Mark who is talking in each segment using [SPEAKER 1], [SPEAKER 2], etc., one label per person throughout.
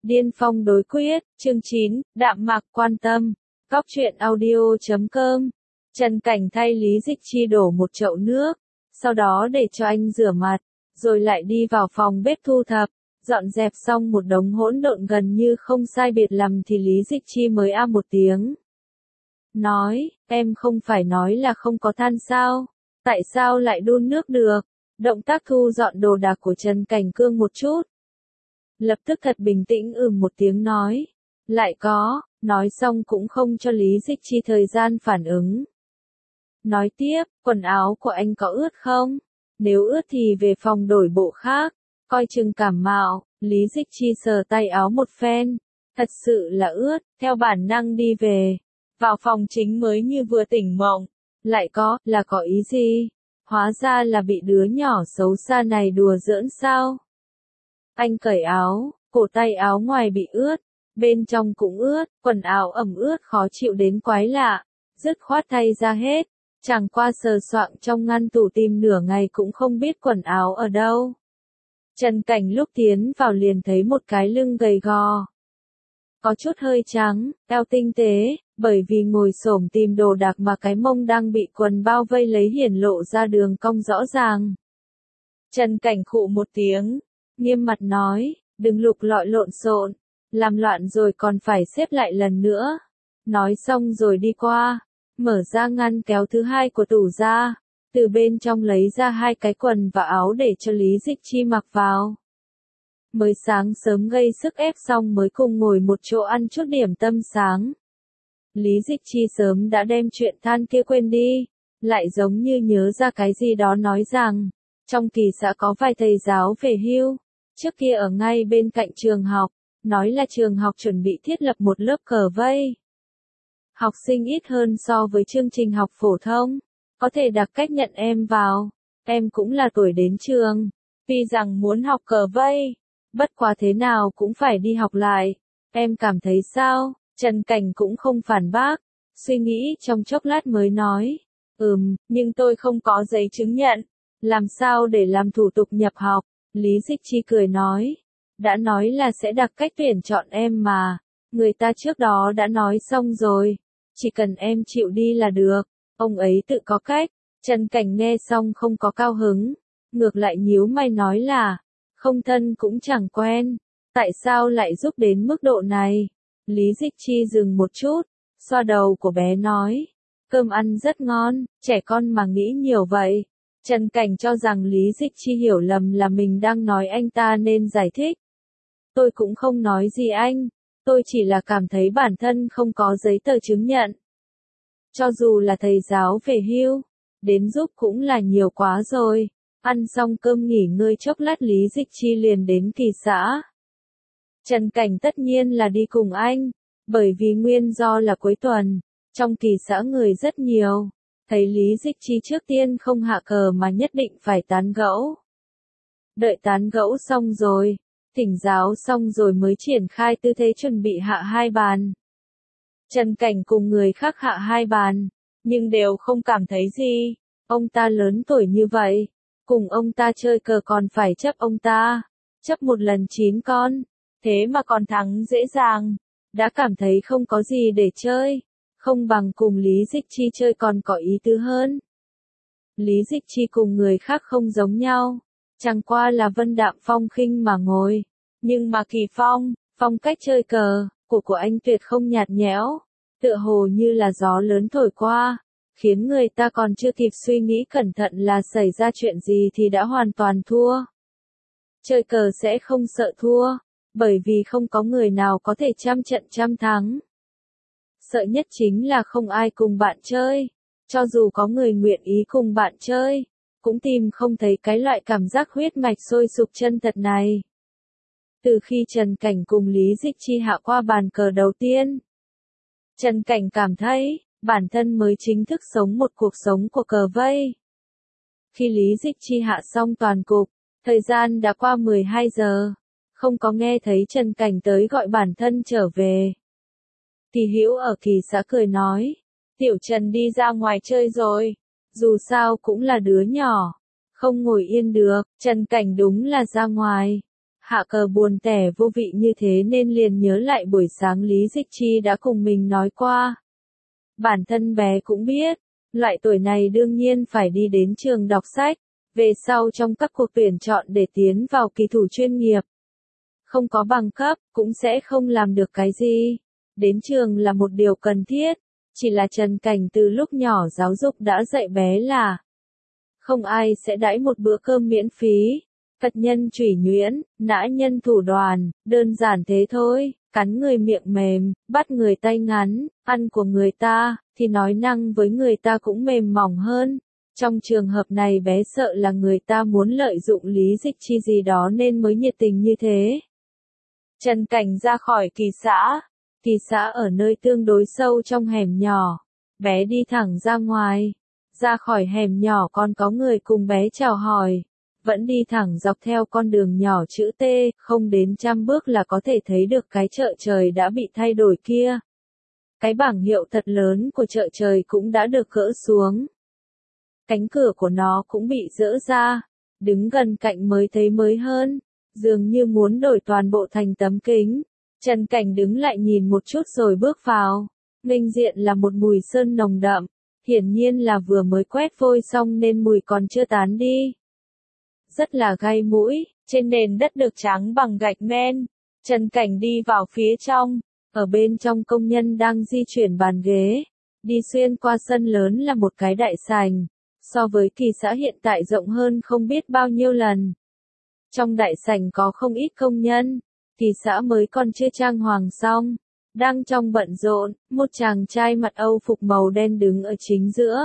[SPEAKER 1] Điên phong đối quyết, chương 9, đạm mạc quan tâm. Cóc truyện audio.com. Trần Cảnh thay Lý Dịch Chi đổ một chậu nước, sau đó để cho anh rửa mặt, rồi lại đi vào phòng bếp thu thập, dọn dẹp xong một đống hỗn độn gần như không sai biệt lắm thì Lý Dịch Chi mới a một tiếng. Nói, em không phải nói là không có than sao, tại sao lại đun nước được? Động tác thu dọn đồ đạc của Trần Cảnh cương một chút. Lập tức thật bình tĩnh một tiếng nói. Lại có, nói xong cũng không cho Lý Dịch Chi thời gian phản ứng. Nói tiếp, quần áo của anh có ướt không? Nếu ướt thì về phòng đổi bộ khác, coi chừng cảm mạo. Lý Dịch Chi sờ tay áo một phen, thật sự là ướt, theo bản năng đi về. Vào phòng chính mới như vừa tỉnh mộng, lại có, là có ý gì? Hóa ra là bị đứa nhỏ xấu xa này đùa giỡn sao? Anh cởi áo, cổ tay áo ngoài bị ướt, bên trong cũng ướt, quần áo ẩm ướt khó chịu đến quái lạ, dứt khoát thay ra hết, chẳng qua sờ soạng trong ngăn tủ tìm nửa ngày cũng không biết quần áo ở đâu. Trần Cảnh lúc tiến vào liền thấy một cái lưng gầy gò, có chút hơi trắng, eo tinh tế, bởi vì ngồi xổm tìm đồ đạc mà cái mông đang bị quần bao vây lấy hiển lộ ra đường cong rõ ràng. Trần Cảnh khụ một tiếng, nghiêm mặt nói, đừng lục lọi lộn xộn, làm loạn rồi còn phải xếp lại lần nữa. Nói xong rồi đi qua, mở ra ngăn kéo thứ hai của tủ ra, từ bên trong lấy ra hai cái quần và áo để cho Lý Dịch Chi mặc vào. Mới sáng sớm gây sức ép xong mới cùng ngồi một chỗ ăn chút điểm tâm sáng. Lý Dịch Chi sớm đã đem chuyện than kia quên đi, lại giống như nhớ ra cái gì đó nói rằng, trong kỳ xã có vài thầy giáo về hưu, trước kia ở ngay bên cạnh trường học, nói là trường học chuẩn bị thiết lập một lớp cờ vây. Học sinh ít hơn so với chương trình học phổ thông, có thể đặc cách nhận em vào, em cũng là tuổi đến trường, vì rằng muốn học cờ vây, bất quá thế nào cũng phải đi học lại, em cảm thấy sao? Trần Cảnh cũng không phản bác, suy nghĩ trong chốc lát mới nói, nhưng tôi không có giấy chứng nhận, làm sao để làm thủ tục nhập học? Lý Dịch Chi cười nói, đã nói là sẽ đặc cách tuyển chọn em mà, người ta trước đó đã nói xong rồi, chỉ cần em chịu đi là được, ông ấy tự có cách. Trần Cảnh nghe xong không có cao hứng, ngược lại nhíu mày nói là, không thân cũng chẳng quen, tại sao lại giúp đến mức độ này? Lý Dịch Chi dừng một chút, xoa đầu của bé nói, cơm ăn rất ngon, trẻ con mà nghĩ nhiều vậy. Trần Cảnh cho rằng Lý Dịch Chi hiểu lầm là mình đang nói anh ta nên giải thích. Tôi cũng không nói gì anh, tôi chỉ là cảm thấy bản thân không có giấy tờ chứng nhận. Cho dù là thầy giáo về hưu, đến giúp cũng là nhiều quá rồi. Ăn xong cơm nghỉ ngơi chốc lát Lý Dịch Chi liền đến kỳ xã. Trần Cảnh tất nhiên là đi cùng anh, bởi vì nguyên do là cuối tuần, trong kỳ xã người rất nhiều. Thấy Lý Dịch Chi trước tiên không hạ cờ mà nhất định phải tán gẫu. Đợi tán gẫu xong rồi, thỉnh giáo xong rồi mới triển khai tư thế chuẩn bị hạ hai bàn. Trần Cảnh cùng người khác hạ hai bàn, nhưng đều không cảm thấy gì. Ông ta lớn tuổi như vậy, cùng ông ta chơi cờ còn phải chấp ông ta, chấp một lần 9 con, thế mà còn thắng dễ dàng, đã cảm thấy không có gì để chơi, không bằng cùng Lý Dịch Chi chơi còn có ý tứ hơn. Lý Dịch Chi cùng người khác không giống nhau, chẳng qua là vân đạm phong khinh mà ngồi, nhưng mà Kỳ phong cách chơi cờ của anh tuyệt không nhạt nhẽo, tựa hồ như là gió lớn thổi qua, khiến người ta còn chưa kịp suy nghĩ cẩn thận là xảy ra chuyện gì thì đã hoàn toàn thua. Chơi cờ sẽ không sợ thua, bởi vì không có người nào có thể trăm trận trăm thắng. Sợ nhất chính là không ai cùng bạn chơi, cho dù có người nguyện ý cùng bạn chơi, cũng tìm không thấy cái loại cảm giác huyết mạch sôi sục chân thật này. Từ khi Trần Cảnh cùng Lý Dịch Chi hạ qua bàn cờ đầu tiên, Trần Cảnh cảm thấy, bản thân mới chính thức sống một cuộc sống của cờ vây. Khi Lý Dịch Chi hạ xong toàn cục, thời gian đã qua 12 giờ, không có nghe thấy Trần Cảnh tới gọi bản thân trở về. Kỳ Hữu ở kỳ xã cười nói, Tiểu Trần đi ra ngoài chơi rồi, dù sao cũng là đứa nhỏ, không ngồi yên được. Trần Cảnh đúng là ra ngoài, Hạ Cờ buồn tẻ vô vị như thế nên liền nhớ lại buổi sáng Lý Dịch Chi đã cùng mình nói qua. Bản thân bé cũng biết, loại tuổi này đương nhiên phải đi đến trường đọc sách, về sau trong các cuộc tuyển chọn để tiến vào kỳ thủ chuyên nghiệp. Không có bằng cấp, cũng sẽ không làm được cái gì. Đến trường là một điều cần thiết, chỉ là Trần Cảnh từ lúc nhỏ giáo dục đã dạy bé là không ai sẽ đãi một bữa cơm miễn phí. Cật nhân chủy nhuyễn, nã nhân thủ đoàn, đơn giản thế thôi, cắn người miệng mềm, bắt người tay ngắn, ăn của người ta, thì nói năng với người ta cũng mềm mỏng hơn. Trong trường hợp này bé sợ là người ta muốn lợi dụng Lý Dịch Chi gì đó nên mới nhiệt tình như thế. Trần Cảnh ra khỏi kỳ xã ở nơi tương đối sâu trong hẻm nhỏ, bé đi thẳng ra ngoài, ra khỏi hẻm nhỏ còn có người cùng bé chào hỏi. Vẫn đi thẳng dọc theo con đường nhỏ chữ T, không đến 100 bước là có thể thấy được cái chợ trời đã bị thay đổi kia. Cái bảng hiệu thật lớn của chợ trời cũng đã được gỡ xuống. Cánh cửa của nó cũng bị dỡ ra, đứng gần cạnh mới thấy mới hơn, dường như muốn đổi toàn bộ thành tấm kính. Trần Cảnh đứng lại nhìn một chút rồi bước vào, nghênh diện là một mùi sơn nồng đậm, hiển nhiên là vừa mới quét vôi xong nên mùi còn chưa tán đi. Rất là gai mũi, trên nền đất được tráng bằng gạch men. Trần Cảnh đi vào phía trong, ở bên trong công nhân đang di chuyển bàn ghế, đi xuyên qua sân lớn là một cái đại sảnh, so với kỳ xã hiện tại rộng hơn không biết bao nhiêu lần. Trong đại sảnh có không ít công nhân, kỳ xã mới còn chưa trang hoàng xong, đang trong bận rộn, một chàng trai mặc Âu phục màu đen đứng ở chính giữa.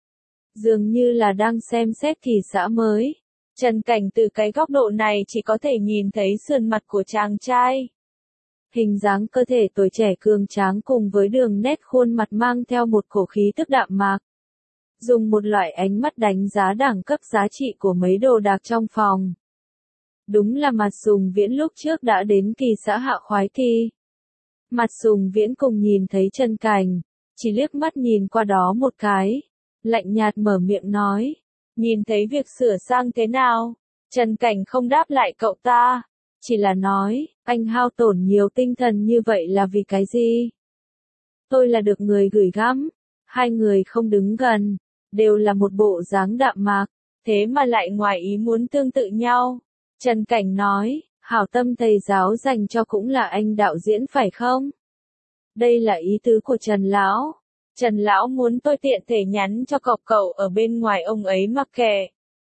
[SPEAKER 1] Dường như là đang xem xét kỳ xã mới. Trần Cảnh từ cái góc độ này chỉ có thể nhìn thấy sườn mặt của chàng trai. Hình dáng cơ thể tuổi trẻ cường tráng cùng với đường nét khuôn mặt mang theo một cổ khí tức đạm mạc. Dùng một loại ánh mắt đánh giá đẳng cấp giá trị của mấy đồ đạc trong phòng. Đúng là Mạt Sùng Viễn lúc trước đã đến kỳ xã Hạ Khoái Kỳ. Mạt Sùng Viễn cùng nhìn thấy Trần Cảnh, chỉ liếc mắt nhìn qua đó một cái, lạnh nhạt mở miệng nói. Nhìn thấy việc sửa sang thế nào? Trần Cảnh không đáp lại cậu ta, chỉ là nói, anh hao tổn nhiều tinh thần như vậy là vì cái gì? Tôi là được người gửi gắm, hai người không đứng gần, đều là một bộ dáng đạm mạc, thế mà lại ngoài ý muốn tương tự nhau. Trần Cảnh nói, hảo tâm thầy giáo dành cho cũng là anh đạo diễn phải không? Đây là ý tứ của Trần Lão. Trần Lão muốn tôi tiện thể nhắn cho cậu ở bên ngoài ông ấy mặc kệ.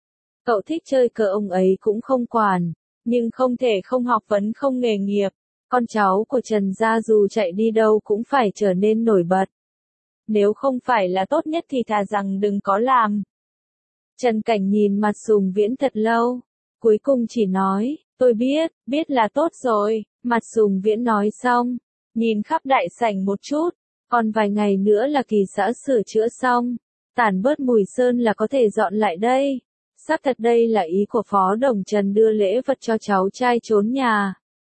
[SPEAKER 1] Cậu thích chơi cờ ông ấy cũng không quản, nhưng không thể không học vấn không nghề nghiệp. Con cháu của Trần gia dù chạy đi đâu cũng phải trở nên nổi bật. Nếu không phải là tốt nhất thì thà rằng đừng có làm. Trần Cảnh nhìn Mạt Sùng Viễn thật lâu, cuối cùng chỉ nói, tôi biết là tốt rồi. Mạt Sùng Viễn nói xong, nhìn khắp đại sảnh một chút. Còn vài ngày nữa là kỳ xã sửa chữa xong, tản bớt mùi sơn là có thể dọn lại đây. Xác thật đây là ý của Phó Đồng Trần đưa lễ vật cho cháu trai trốn nhà.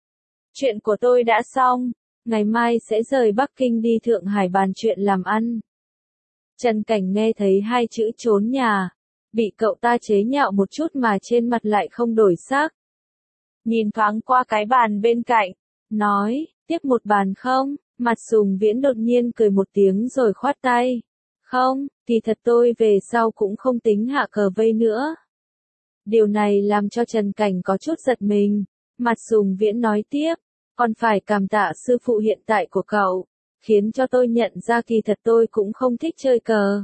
[SPEAKER 1] Chuyện của tôi đã xong, ngày mai sẽ rời Bắc Kinh đi Thượng Hải bàn chuyện làm ăn. Trần Cảnh nghe thấy hai chữ trốn nhà, bị cậu ta chế nhạo một chút mà trên mặt lại không đổi sắc. Nhìn thoáng qua cái bàn bên cạnh, nói, tiếp một bàn không? Mạt Sùng Viễn đột nhiên cười một tiếng rồi khoát tay. Không, thì thật tôi về sau cũng không tính hạ cờ vây nữa. Điều này làm cho Trần Cảnh có chút giật mình. Mạt Sùng Viễn nói tiếp, còn phải cảm tạ sư phụ hiện tại của cậu, khiến cho tôi nhận ra kỳ thật tôi cũng không thích chơi cờ.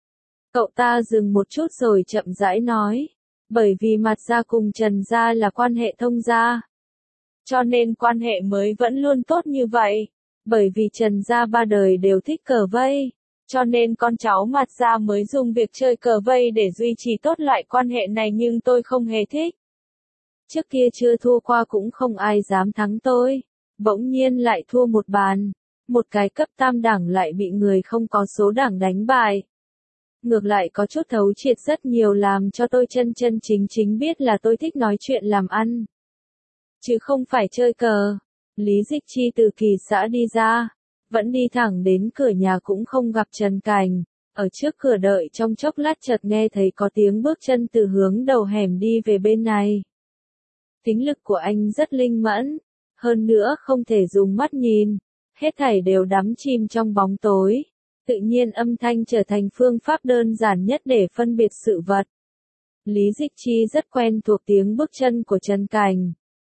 [SPEAKER 1] Cậu ta dừng một chút rồi chậm rãi nói, bởi vì Mạt gia cùng Trần gia là quan hệ thông gia. Cho nên quan hệ mới vẫn luôn tốt như vậy. Bởi vì Trần gia ba đời đều thích cờ vây, cho nên con cháu Mạt gia mới dùng việc chơi cờ vây để duy trì tốt loại quan hệ này nhưng tôi không hề thích. Trước kia chưa thua qua cũng không ai dám thắng tôi, bỗng nhiên lại thua một bàn, một cái cấp tam đẳng lại bị người không có số đẳng đánh bại. Ngược lại có chút thấu triệt rất nhiều làm cho tôi chân chính biết là tôi thích nói chuyện làm ăn. Chứ không phải chơi cờ. Lý Dịch Chi từ kỳ xã đi ra, vẫn đi thẳng đến cửa nhà cũng không gặp Trần Cảnh, ở trước cửa đợi trong chốc lát chợt nghe thấy có tiếng bước chân từ hướng đầu hẻm đi về bên này. Thính lực của anh rất linh mẫn, hơn nữa không thể dùng mắt nhìn, hết thảy đều đắm chìm trong bóng tối. Tự nhiên âm thanh trở thành phương pháp đơn giản nhất để phân biệt sự vật. Lý Dịch Chi rất quen thuộc tiếng bước chân của Trần Cảnh.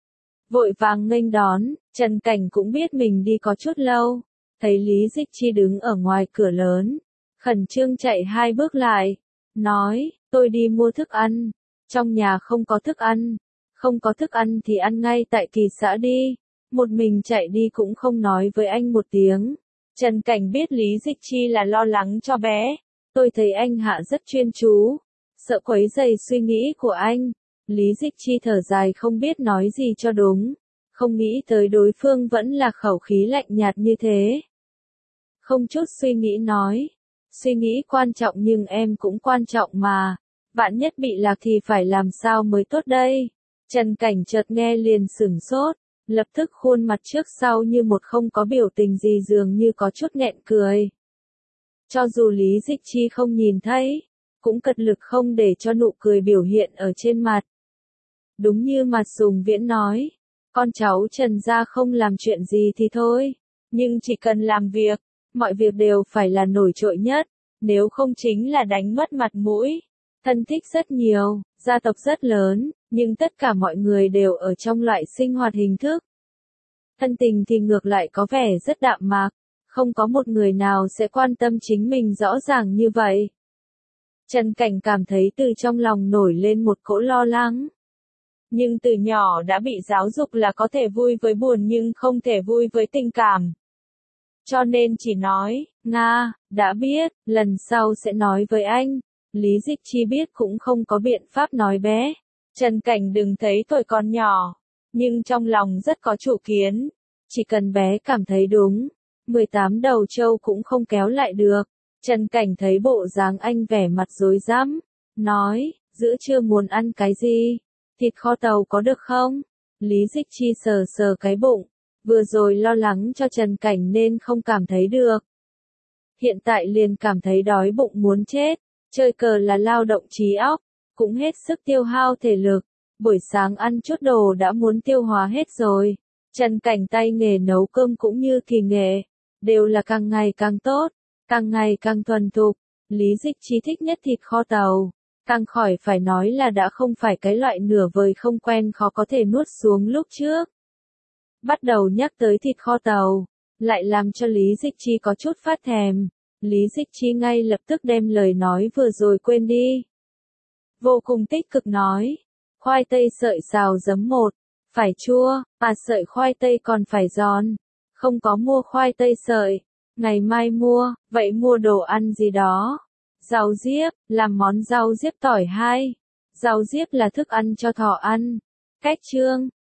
[SPEAKER 1] Vội vàng nghênh đón, Trần Cảnh cũng biết mình đi có chút lâu. Thấy Lý Dịch Chi đứng ở ngoài cửa lớn, khẩn trương chạy 2 bước lại, nói, tôi đi mua thức ăn, trong nhà không có thức ăn, không có thức ăn thì ăn ngay tại Kỳ xã đi, một mình chạy đi cũng không nói với anh một tiếng. Trần Cảnh biết Lý Dịch Chi là lo lắng cho bé, tôi thấy anh Hạ rất chuyên chú, sợ quấy rầy suy nghĩ của anh. Lý Dịch Chi thở dài không biết nói gì cho đúng, không nghĩ tới đối phương vẫn là khẩu khí lạnh nhạt như thế. Không chút suy nghĩ nói, suy nghĩ quan trọng nhưng em cũng quan trọng mà, vạn nhất bị lạc thì phải làm sao mới tốt đây. Trần Cảnh chợt nghe liền sửng sốt, lập tức khuôn mặt trước sau như một không có biểu tình gì dường như có chút nghẹn cười. Cho dù Lý Dịch Chi không nhìn thấy, cũng cật lực không để cho nụ cười biểu hiện ở trên mặt. Đúng như Mạt Sùng Viễn nói, con cháu Trần gia không làm chuyện gì thì thôi, nhưng chỉ cần làm việc, mọi việc đều phải là nổi trội nhất, nếu không chính là đánh mất mặt mũi. Thân thích rất nhiều, gia tộc rất lớn, nhưng tất cả mọi người đều ở trong loại sinh hoạt hình thức. Thân tình thì ngược lại có vẻ rất đạm mạc, không có một người nào sẽ quan tâm chính mình rõ ràng như vậy. Trần Cảnh cảm thấy từ trong lòng nổi lên một cỗ lo lắng. Nhưng từ nhỏ đã bị giáo dục là có thể vui với buồn nhưng không thể vui với tình cảm. Cho nên chỉ nói, Nga, đã biết, lần sau sẽ nói với anh. Lý Dịch Chi biết cũng không có biện pháp nói bé. Trần Cảnh đừng thấy tuổi còn nhỏ, nhưng trong lòng rất có chủ kiến. Chỉ cần bé cảm thấy đúng, 18 đầu trâu cũng không kéo lại được. Trần Cảnh thấy bộ dáng anh vẻ mặt rối rắm, nói, giữa trưa muốn ăn cái gì? Thịt kho tàu có được không? Lý Dịch Chi sờ sờ cái bụng, vừa rồi lo lắng cho Trần Cảnh nên không cảm thấy được. Hiện tại liền cảm thấy đói bụng muốn chết, chơi cờ là lao động trí óc, cũng hết sức tiêu hao thể lực. Buổi sáng ăn chút đồ đã muốn tiêu hóa hết rồi. Trần Cảnh tay nghề nấu cơm cũng như kỳ nghệ, đều là càng ngày càng tốt, càng ngày càng thuần thục. Lý Dịch Chi thích nhất thịt kho tàu, càng khỏi phải nói là đã không phải cái loại nửa vời không quen khó có thể nuốt xuống lúc trước. Bắt đầu nhắc tới thịt kho tàu, lại làm cho Lý Dịch Chi có chút phát thèm. Lý Dịch Chi ngay lập tức đem lời nói vừa rồi quên đi. Vô cùng tích cực nói, khoai tây sợi xào giấm 1, phải chua, mà sợi khoai tây còn phải giòn. Không có mua khoai tây sợi, ngày mai mua, vậy mua đồ ăn gì đó. Rau diếp, làm món rau diếp tỏi 2. Rau diếp là thức ăn cho thỏ ăn. Cách chương